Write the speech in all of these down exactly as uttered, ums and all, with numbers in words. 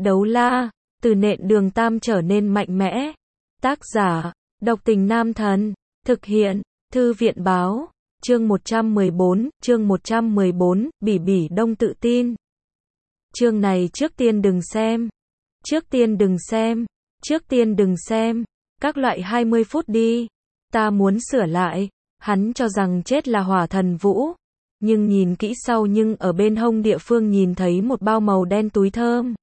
Đấu la, từ nện đường tam trở nên mạnh mẽ. Tác giả, Độc Tình Nam Thần. Thực hiện, Thư viện báo. Chương một trăm mười bốn, chương một trăm mười bốn, Bỉ Bỉ Đông tự tin. Chương này trước tiên đừng xem. Trước tiên đừng xem. Trước tiên đừng xem. Các loại hai mươi phút đi. Ta muốn sửa lại. Hắn cho rằng chết là Hỏa Thần Vũ. Nhưng nhìn kỹ sau nhưng ở bên hông địa phương nhìn thấy một bao màu đen túi thơm.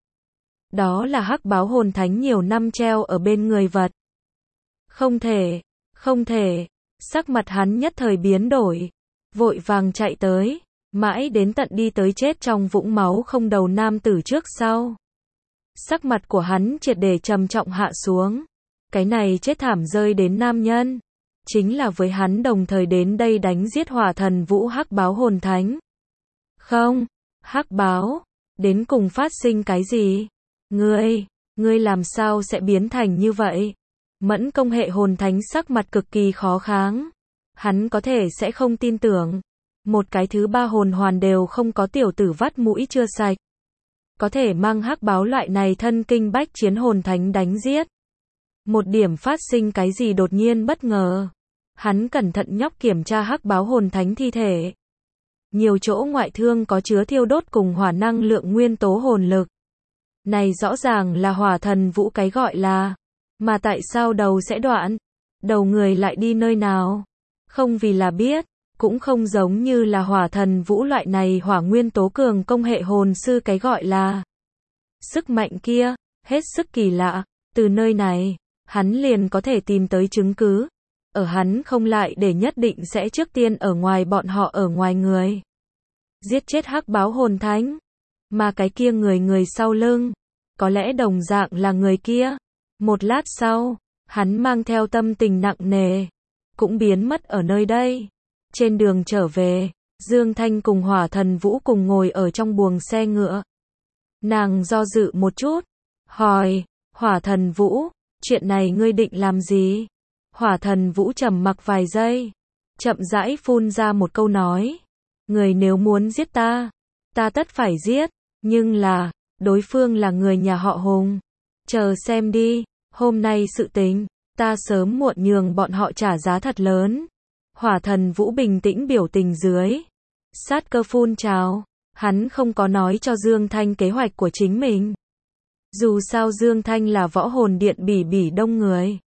Đó là hắc báo hồn thánh nhiều năm treo ở bên người vật. Không thể, không thể. Sắc mặt hắn nhất thời biến đổi. Vội vàng chạy tới. Mãi đến tận đi tới chết trong vũng máu không đầu nam tử trước sau. Sắc mặt của hắn triệt để trầm trọng hạ xuống. Cái này chết thảm rơi đến nam nhân. Chính là với hắn đồng thời đến đây đánh giết Hỏa Thần Vũ hắc báo hồn thánh. Không, hắc báo, đến cùng phát sinh cái gì? Ngươi, ngươi làm sao sẽ biến thành như vậy? Mẫn công hệ hồn thánh sắc mặt cực kỳ khó kháng. Hắn có thể sẽ không tin tưởng. Một cái thứ ba hồn hoàn đều không có tiểu tử vắt mũi chưa sạch. Có thể mang hắc báo loại này thân kinh bách chiến hồn thánh đánh giết. Một điểm phát sinh cái gì đột nhiên bất ngờ. Hắn cẩn thận nhóc kiểm tra hắc báo hồn thánh thi thể. Nhiều chỗ ngoại thương có chứa thiêu đốt cùng hỏa năng lượng nguyên tố hồn lực. Này rõ ràng là Hỏa Thần Vũ cái gọi là. Mà tại sao đầu sẽ đoạn? Đầu người lại đi nơi nào? Không vì là biết, cũng không giống như là Hỏa Thần Vũ loại này hỏa nguyên tố cường công hệ hồn sư cái gọi là. Sức mạnh kia, hết sức kỳ lạ, từ nơi này, hắn liền có thể tìm tới chứng cứ. Ở hắn không lại để nhất định sẽ trước tiên ở ngoài bọn họ ở ngoài người. Giết chết hắc báo hồn thánh. Mà cái kia người người sau lưng. Có lẽ đồng dạng là người kia. Một lát sau, hắn mang theo tâm tình nặng nề. Cũng biến mất ở nơi đây. Trên đường trở về, Dương Thanh cùng Hỏa Thần Vũ cùng ngồi ở trong buồng xe ngựa. Nàng do dự một chút. Hỏi, Hỏa Thần Vũ, chuyện này ngươi định làm gì? Hỏa Thần Vũ trầm mặc vài giây. Chậm rãi phun ra một câu nói. Người nếu muốn giết ta, ta tất phải giết. Nhưng là, đối phương là người nhà họ Hùng. Chờ xem đi, hôm nay sự tình, ta sớm muộn nhường bọn họ trả giá thật lớn. Hỏa Thần Vũ bình tĩnh biểu tình dưới. Sát cơ phun trào. Hắn không có nói cho Dương Thanh kế hoạch của chính mình. Dù sao Dương Thanh là võ hồn điện Bỉ Bỉ Đông người.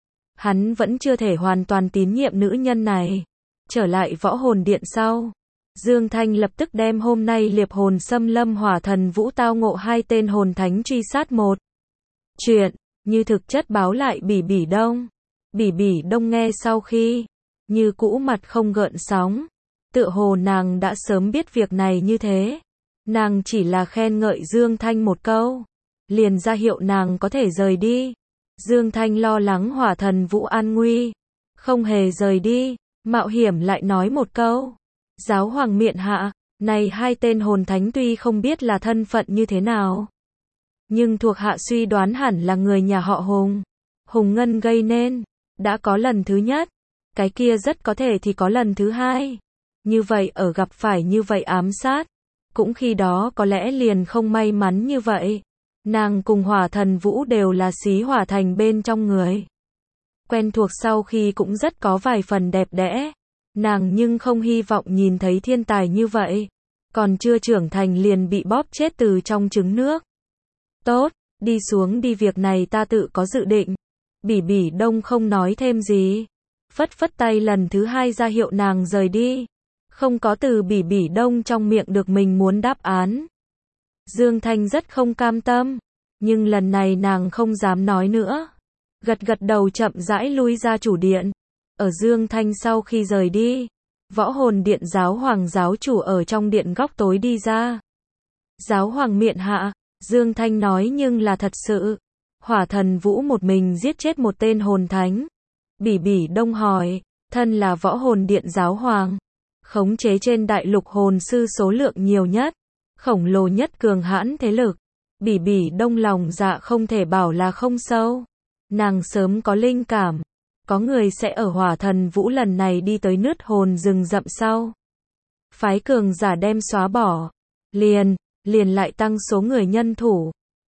Hắn vẫn chưa thể hoàn toàn tín nhiệm nữ nhân này. Trở lại võ hồn điện sau. Dương Thanh lập tức đem hôm nay liệp hồn xâm lâm Hỏa Thần Vũ tao ngộ hai tên hồn thánh truy sát một. Chuyện, như thực chất báo lại Bỉ Bỉ Đông. Bỉ Bỉ Đông nghe sau khi, như cũ mặt không gợn sóng. Tựa hồ nàng đã sớm biết việc này như thế. Nàng chỉ là khen ngợi Dương Thanh một câu. Liền ra hiệu nàng có thể rời đi. Dương Thanh lo lắng Hỏa Thần Vũ an nguy. Không hề rời đi, mạo hiểm lại nói một câu. Giáo hoàng miện hạ, này hai tên hồn thánh tuy không biết là thân phận như thế nào. Nhưng thuộc hạ suy đoán hẳn là người nhà họ Hùng. Hùng Ngân gây nên, đã có lần thứ nhất. Cái kia rất có thể thì có lần thứ hai. Như vậy ở gặp phải như vậy ám sát. Cũng khi đó có lẽ liền không may mắn như vậy. Nàng cùng Hỏa Thần Vũ đều là xí hỏa thành bên trong người. Quen thuộc sau khi cũng rất có vài phần đẹp đẽ. Nàng nhưng không hy vọng nhìn thấy thiên tài như vậy. Còn chưa trưởng thành liền bị bóp chết từ trong trứng nước. Tốt, đi xuống đi, việc này ta tự có dự định. Bỉ Bỉ Đông không nói thêm gì. Phất phất tay lần thứ hai ra hiệu nàng rời đi. Không có từ Bỉ Bỉ Đông trong miệng được mình muốn đáp án. Dương Thanh rất không cam tâm. Nhưng lần này nàng không dám nói nữa. Gật gật đầu chậm rãi lui ra chủ điện. Ở Dương Thanh sau khi rời đi, võ hồn điện giáo hoàng giáo chủ ở trong điện góc tối đi ra. Giáo hoàng miện hạ, Dương Thanh nói nhưng là thật sự. Hỏa Thần Vũ một mình giết chết một tên hồn thánh. Bỉ Bỉ Đông hỏi, thân là võ hồn điện giáo hoàng. Khống chế trên đại lục hồn sư số lượng nhiều nhất. Khổng lồ nhất cường hãn thế lực. Bỉ Bỉ Đông lòng dạ không thể bảo là không sâu. Nàng sớm có linh cảm. Có người sẽ ở Hỏa Thần Vũ lần này đi tới nứt hồn rừng rậm sau. Phái cường giả đem xóa bỏ. Liền, liền lại tăng số người nhân thủ.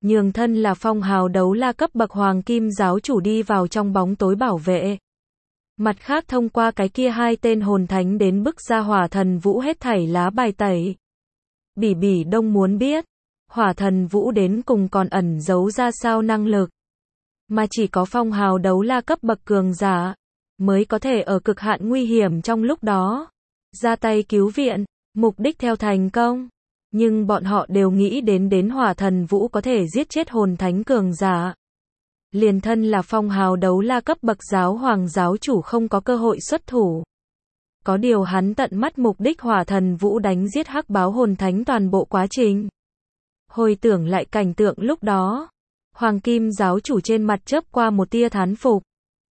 nhường thân là phong hào đấu la cấp bậc hoàng kim giáo chủ đi vào trong bóng tối bảo vệ. Mặt khác thông qua cái kia hai tên hồn thánh đến bức ra hỏa thần vũ hết thảy lá bài tẩy. Bỉ Bỉ Đông muốn biết, hỏa thần vũ đến cùng còn ẩn giấu ra sao năng lực. Mà chỉ có phong hào đấu la cấp bậc cường giả, mới có thể ở cực hạn nguy hiểm trong lúc đó, ra tay cứu viện, mục đích theo thành công. Nhưng bọn họ đều nghĩ đến đến hỏa thần vũ có thể giết chết hồn thánh cường giả. Liền thân là phong hào đấu la cấp bậc giáo hoàng giáo chủ không có cơ hội xuất thủ. Có điều hắn tận mắt mục đích hỏa thần vũ đánh giết hắc báo hồn thánh toàn bộ quá trình. Hồi tưởng lại cảnh tượng lúc đó, hoàng kim giáo chủ trên mặt chớp qua một tia thán phục.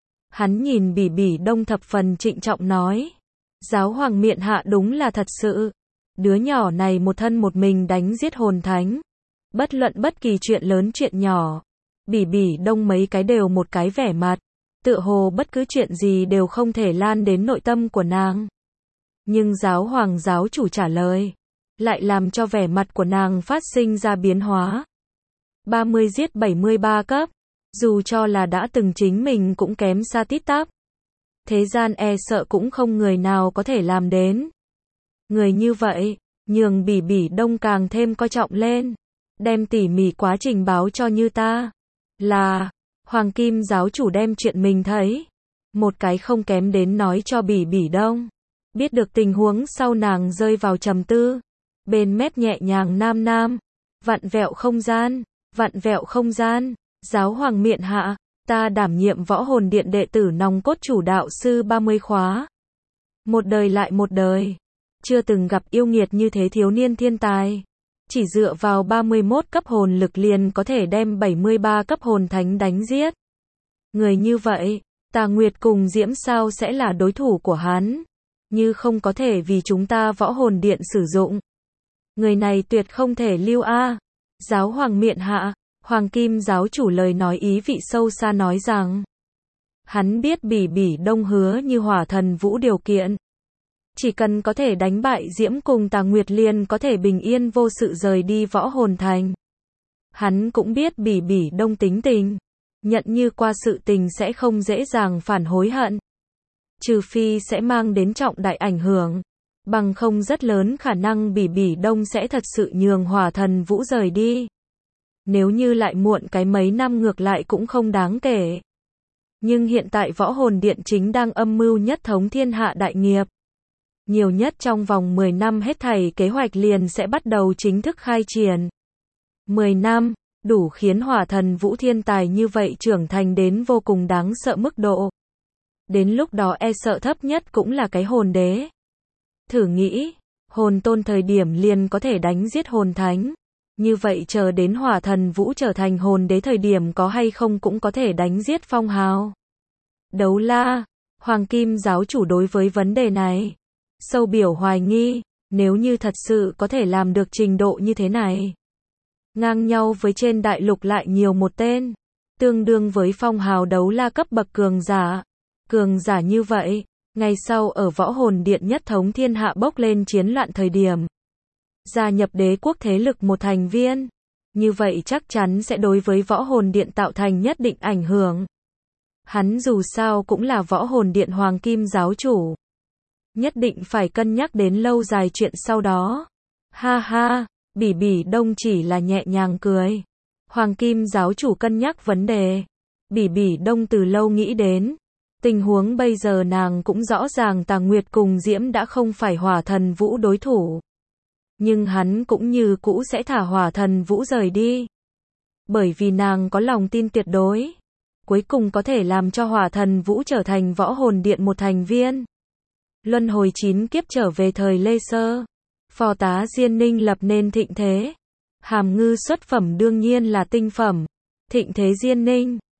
Hắn nhìn Bỉ Bỉ Đông thập phần trịnh trọng nói. Giáo hoàng miện hạ đúng là thật sự. Đứa nhỏ này một thân một mình đánh giết hồn thánh. Bất luận bất kỳ chuyện lớn chuyện nhỏ. Bỉ Bỉ Đông mấy cái đều một cái vẻ mặt. Tựa hồ bất cứ chuyện gì đều không thể lan đến nội tâm của nàng. Nhưng giáo hoàng giáo chủ trả lời. Lại làm cho vẻ mặt của nàng phát sinh ra biến hóa. ba mươi giết bảy mươi ba cấp. Dù cho là đã từng chính mình cũng kém xa tít tắp. Thế gian e sợ cũng không người nào có thể làm đến. Người như vậy, nhường Bỉ Bỉ Đông càng thêm coi trọng lên. Đem tỉ mỉ quá trình báo cho như ta. Là, hoàng kim giáo chủ đem chuyện mình thấy. Một cái không kém đến nói cho Bỉ Bỉ Đông. Biết được tình huống sau nàng rơi vào trầm tư. Bên mép nhẹ nhàng nam nam. Vặn vẹo không gian, vặn vẹo không gian. Giáo hoàng miện hạ, ta đảm nhiệm võ hồn điện đệ tử nòng cốt chủ đạo sư ba mươi khóa. Một đời lại một đời. Chưa từng gặp yêu nghiệt như thế thiếu niên thiên tài. Chỉ dựa vào ba mươi mốt cấp hồn lực liền có thể đem bảy mươi ba cấp hồn thánh đánh giết. Người như vậy, Tà Nguyệt cùng Diễm sao sẽ là đối thủ của hắn. Như không có thể vì chúng ta võ hồn điện sử dụng. Người này tuyệt không thể lưu a. Giáo hoàng miện hạ. Hoàng kim giáo chủ lời nói ý vị sâu xa nói rằng. Hắn biết Bỉ Bỉ Đông hứa như hỏa thần vũ điều kiện. Chỉ cần có thể đánh bại Diễm cùng Tà Nguyệt liền có thể bình yên vô sự rời đi võ hồn thành. Hắn cũng biết Bỉ Bỉ Đông tính tình. Nhận như qua sự tình sẽ không dễ dàng phản hối hận. Trừ phi sẽ mang đến trọng đại ảnh hưởng. Bằng không rất lớn khả năng Bỉ Bỉ Đông sẽ thật sự nhường hỏa thần vũ rời đi. Nếu như lại muộn cái mấy năm ngược lại cũng không đáng kể. Nhưng hiện tại võ hồn điện chính đang âm mưu nhất thống thiên hạ đại nghiệp. Nhiều nhất trong vòng mười năm hết thảy kế hoạch liền sẽ bắt đầu chính thức khai triển. mười năm, đủ khiến hỏa thần vũ thiên tài như vậy trưởng thành đến vô cùng đáng sợ mức độ. Đến lúc đó e sợ thấp nhất cũng là cái hồn đế. Thử nghĩ, hồn tôn thời điểm liền có thể đánh giết hồn thánh. Như vậy chờ đến hỏa thần vũ trở thành hồn đế thời điểm có hay không cũng có thể đánh giết phong hào. Đấu la, hoàng kim giáo chủ đối với vấn đề này. Sâu biểu hoài nghi, nếu như thật sự có thể làm được trình độ như thế này. Ngang nhau với trên đại lục lại nhiều một tên. Tương đương với phong hào đấu la cấp bậc cường giả. Cường giả như vậy, ngày sau ở võ hồn điện nhất thống thiên hạ bốc lên chiến loạn thời điểm. Gia nhập đế quốc thế lực một thành viên. Như vậy chắc chắn sẽ đối với võ hồn điện tạo thành nhất định ảnh hưởng. Hắn dù sao cũng là võ hồn điện hoàng kim giáo chủ. Nhất định phải cân nhắc đến lâu dài chuyện sau đó. Ha ha, Bỉ Bỉ Đông chỉ là nhẹ nhàng cười. Hoàng kim giáo chủ cân nhắc vấn đề. Bỉ Bỉ Đông từ lâu nghĩ đến. Tình huống bây giờ nàng cũng rõ ràng Tà Nguyệt cùng Diễm đã không phải hỏa thần vũ đối thủ. Nhưng hắn cũng như cũ sẽ thả hỏa thần vũ rời đi. Bởi vì nàng có lòng tin tuyệt đối. Cuối cùng có thể làm cho hỏa thần vũ trở thành võ hồn điện một thành viên. Luân hồi chín kiếp trở về thời Lê Sơ. Phò tá Diên Ninh lập nên thịnh thế. Hàm ngư xuất phẩm đương nhiên là tinh phẩm. Thịnh thế Diên Ninh.